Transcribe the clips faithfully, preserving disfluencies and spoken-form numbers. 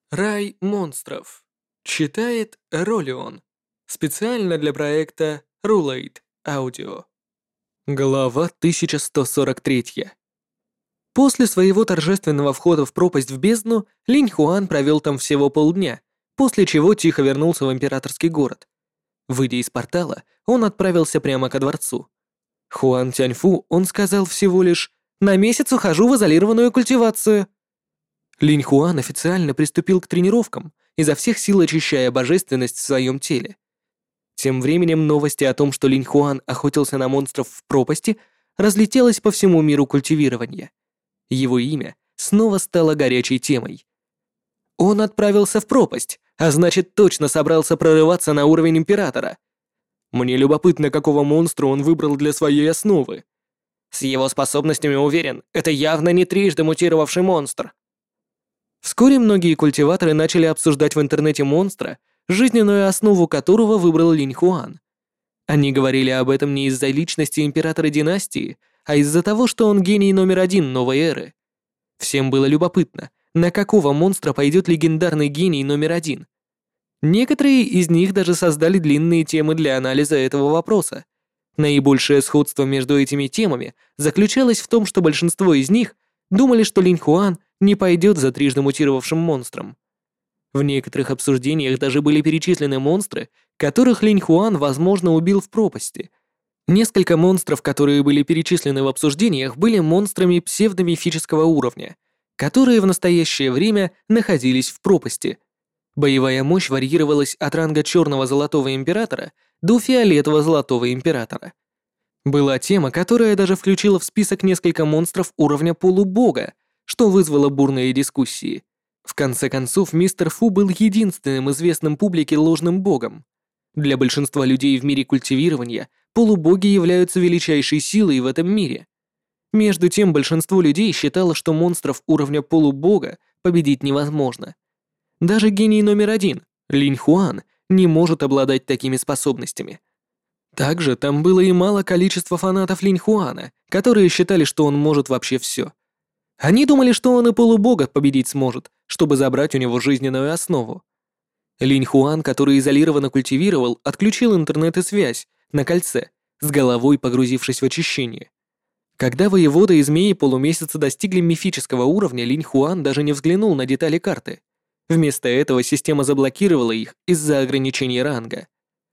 Рай монстров. Читает Ролион. Специально для проекта Rulate Audio. Глава тысяча сто сорок три. После своего торжественного входа в пропасть в бездну, Линь Хуан провел там всего полдня, после чего тихо вернулся в императорский город. Выйдя из портала, он отправился прямо ко дворцу. Хуан Тяньфу он сказал всего лишь «На месяц ухожу в изолированную культивацию». Линь Хуан официально приступил к тренировкам, изо всех сил очищая божественность в своем теле. Тем временем новости о том, что Линь Хуан охотился на монстров в пропасти, разлетелось по всему миру культивирования. Его имя снова стало горячей темой. Он отправился в пропасть, а значит точно собрался прорываться на уровень императора. Мне любопытно, какого монстра он выбрал для своей основы. С его способностями уверен, это явно не трижды мутировавший монстр. Вскоре многие культиваторы начали обсуждать в интернете монстра, жизненную основу которого выбрал Линь Хуан. Они говорили об этом не из-за личности императора династии, а из-за того, что он гений номер один новой эры. Всем было любопытно, на какого монстра пойдет легендарный гений номер один. Некоторые из них даже создали длинные темы для анализа этого вопроса. Наибольшее сходство между этими темами заключалось в том, что большинство из них думали, что Линь Хуан не пойдет за трижды мутировавшим монстром. В некоторых обсуждениях даже были перечислены монстры, которых Линь Хуан, возможно, убил в пропасти. Несколько монстров, которые были перечислены в обсуждениях, были монстрами псевдомифического уровня, которые в настоящее время находились в пропасти. Боевая мощь варьировалась от ранга черного золотого императора до фиолетового золотого императора. Была тема, которая даже включила в список несколько монстров уровня полубога, что вызвало бурные дискуссии. В конце концов, мистер Фу был единственным известным публике ложным богом. Для большинства людей в мире культивирования полубоги являются величайшей силой в этом мире. Между тем, большинство людей считало, что монстров уровня полубога победить невозможно. Даже гений номер один, Линь Хуан, не может обладать такими способностями. Также там было и мало количества фанатов Линь Хуана, которые считали, что он может вообще все. Они думали, что он и полубога победить сможет, чтобы забрать у него жизненную основу. Линь Хуан, который изолированно культивировал, отключил интернет и связь на кольце, с головой погрузившись в очищение. Когда воеводы и змеи полумесяца достигли мифического уровня, Линь Хуан даже не взглянул на детали карты. Вместо этого система заблокировала их из-за ограничений ранга.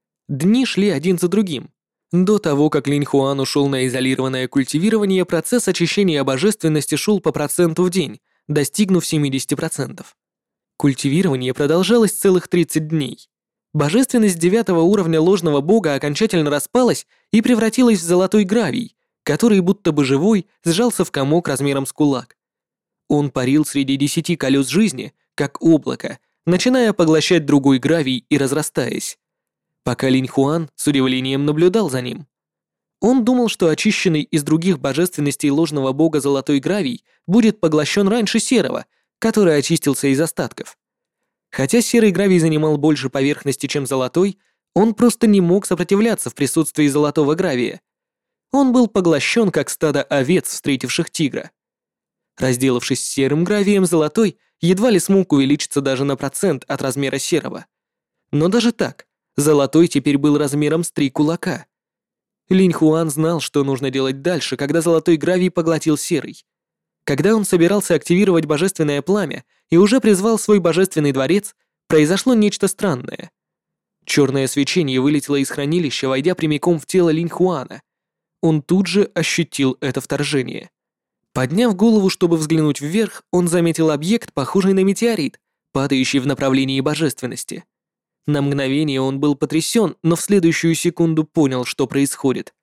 Дни шли один за другим. До того, как Линь Хуан ушел на изолированное культивирование, процесс очищения божественности шел по проценту в день, достигнув семьдесят процентов. Культивирование продолжалось целых тридцать дней. Божественность девятого уровня ложного бога окончательно распалась и превратилась в золотой гравий, который будто бы живой сжался в комок размером с кулак. Он парил среди десяти колес жизни, как облако, начиная поглощать другой гравий и разрастаясь. Пока Линь Хуан с удивлением наблюдал за ним. Он думал, что очищенный из других божественностей ложного бога золотой гравий будет поглощен раньше серого, который очистился из остатков. Хотя серый гравий занимал больше поверхности, чем золотой, он просто не мог сопротивляться в присутствии золотого гравия. Он был поглощен, как стадо овец, встретивших тигра. Разделавшись с серым гравием, золотой едва ли смог увеличиться даже на процент от размера серого. Но даже так, золотой теперь был размером с три кулака. Линь Хуан знал, что нужно делать дальше, когда золотой гравий поглотил серый. Когда он собирался активировать божественное пламя и уже призвал свой божественный дворец, произошло нечто странное. Черное свечение вылетело из хранилища, войдя прямиком в тело Линь Хуана. Он тут же ощутил это вторжение. Подняв голову, чтобы взглянуть вверх, он заметил объект, похожий на метеорит, падающий в направлении божественности. На мгновение он был потрясен, но в следующую секунду понял, что происходит.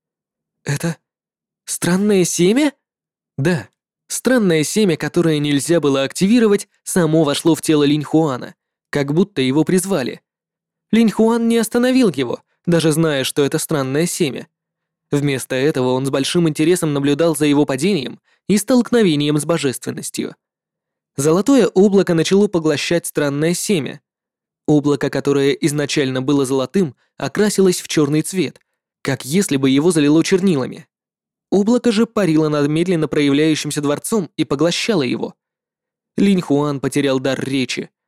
«Это странное семя?» Да, странное семя, которое нельзя было активировать, само вошло в тело Линь Хуана, как будто его призвали. Линь Хуан не остановил его, даже зная, что это странное семя. Вместо этого он с большим интересом наблюдал за его падением и столкновением с божественностью. Золотое облако начало поглощать странное семя. Облако, которое изначально было золотым, окрасилось в черный цвет, как если бы его залило чернилами. Облако же парило над медленно проявляющимся дворцом и поглощало его. Линь Хуан потерял дар речи,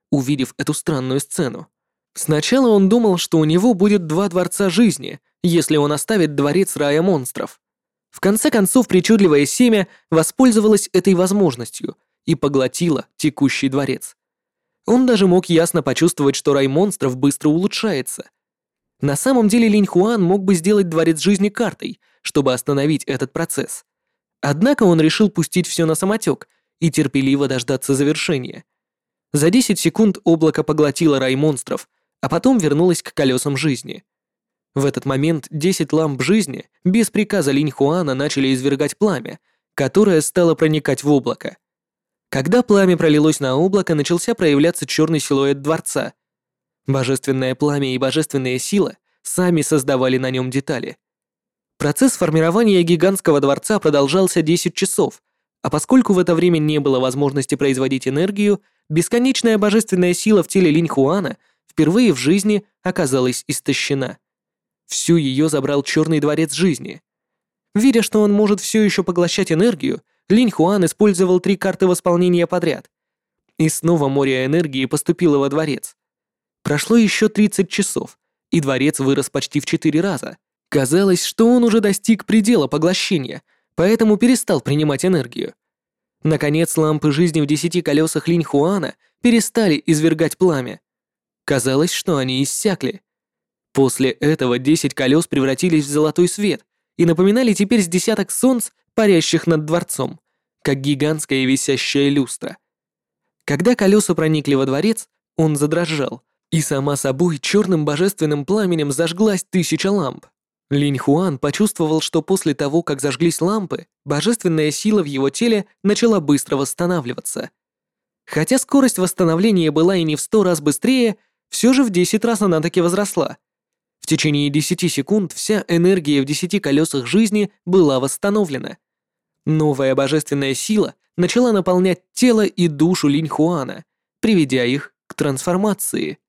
увидев эту странную сцену. Сначала он думал, что у него будет два дворца жизни, если он оставит дворец рая монстров. В конце концов, причудливое семя воспользовалось этой возможностью и поглотило текущий дворец. Он даже мог ясно почувствовать, что рай монстров быстро улучшается. На самом деле Линь Хуан мог бы сделать дворец жизни картой, чтобы остановить этот процесс. Однако он решил пустить все на самотек и терпеливо дождаться завершения. За десять секунд облако поглотило рай монстров, а потом вернулось к колесам жизни. В этот момент десять ламп жизни без приказа Линь Хуана начали извергать пламя, которое стало проникать в облако. Когда пламя пролилось на облако, начался проявляться черный силуэт дворца. Божественное пламя и божественная сила сами создавали на нем детали. Процесс формирования гигантского дворца продолжался десять часов, а поскольку в это время не было возможности производить энергию, бесконечная божественная сила в теле Линь Хуана впервые в жизни оказалась истощена. Всю ее забрал черный дворец жизни. Видя, что он может все еще поглощать энергию, Линь Хуан использовал три карты восполнения подряд. И снова море энергии поступило во дворец. Прошло еще тридцать часов, и дворец вырос почти в четыре раза. Казалось, что он уже достиг предела поглощения, поэтому перестал принимать энергию. Наконец, лампы жизни в десяти колесах Линь Хуана перестали извергать пламя. Казалось, что они иссякли. После этого десять колес превратились в золотой свет и напоминали теперь с десяток солнц, парящих над дворцом, как гигантская висящая люстра. Когда колеса проникли во дворец, он задрожал, и сама собой черным божественным пламенем зажглась тысяча ламп. Линь Хуан почувствовал, что после того, как зажглись лампы, божественная сила в его теле начала быстро восстанавливаться. Хотя скорость восстановления была и не в сто раз быстрее, все же в десять раз она таки возросла. В течение десяти секунд вся энергия в десяти колесах жизни была восстановлена. Новая божественная сила начала наполнять тело и душу Линь Хуана, приведя их к трансформации.